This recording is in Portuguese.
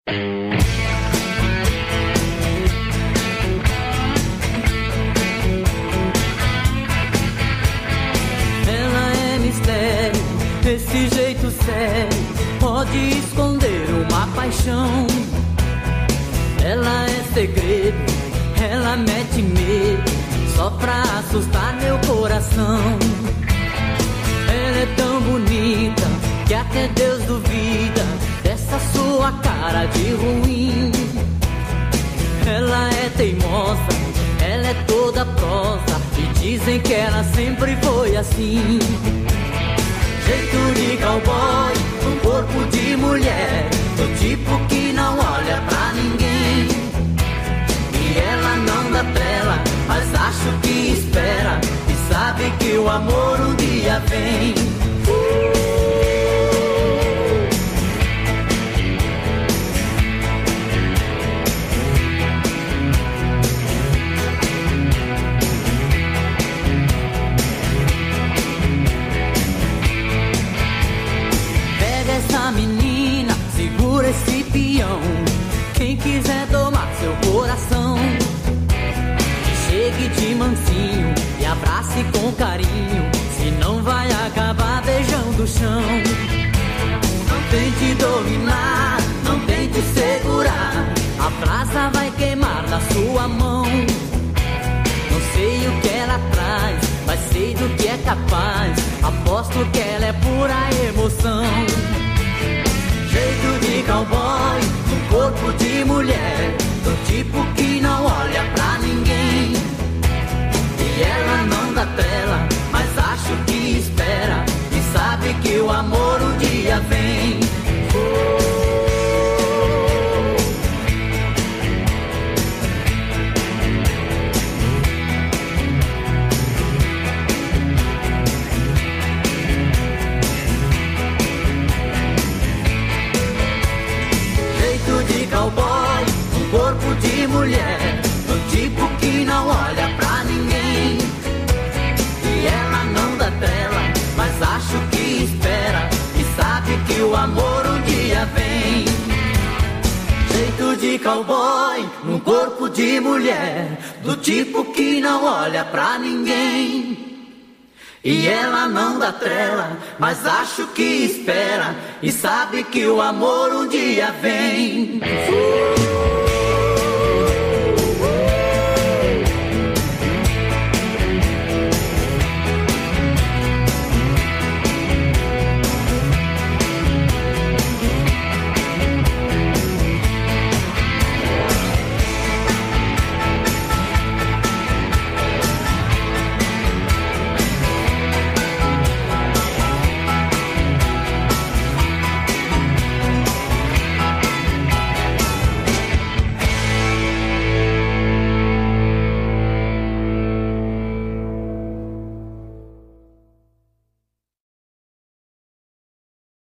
Ela é mistério, esse jeito sério pode esconder uma paixão. Ela é segredo, ela mete medo, só pra assustar meu coração. Ela é tão bonita que até Deus duvida dessa sua cara de ruim. Ela é teimosa, ela é toda prosa, e dizem que ela sempre foi assim. Jeito de cowboy, um corpo de mulher, do tipo que não olha pra ninguém. E ela não dá trela, mas acho que espera, e sabe que o amor um dia vem. Pega essa menina, segura esse peão, quem quiser tomar seu coração. Chegue de mansinho e abrace com carinho, senão vai acabar beijando o chão. Não tente dominar, não tente segurar, a brasa vai queimar na sua mão. Não sei o que ela traz, mas sei do que é capaz, aposto que ela é pura emoção. Jeito de cowboy, um corpo de mulher, do tipo que não olha pra ninguém. E ela não dá trela, mas acho que espera, e sabe que o amor um dia vem. Jeito de cowboy, um corpo de mulher, do tipo que não olha pra ninguém. E ela não dá trela, mas acho que espera, e sabe que o amor um dia vem. Jeito de cowboy, um corpo de mulher, do tipo que não olha pra ninguém. E ela não dá trela, mas acho que espera, e sabe que o amor um dia vem.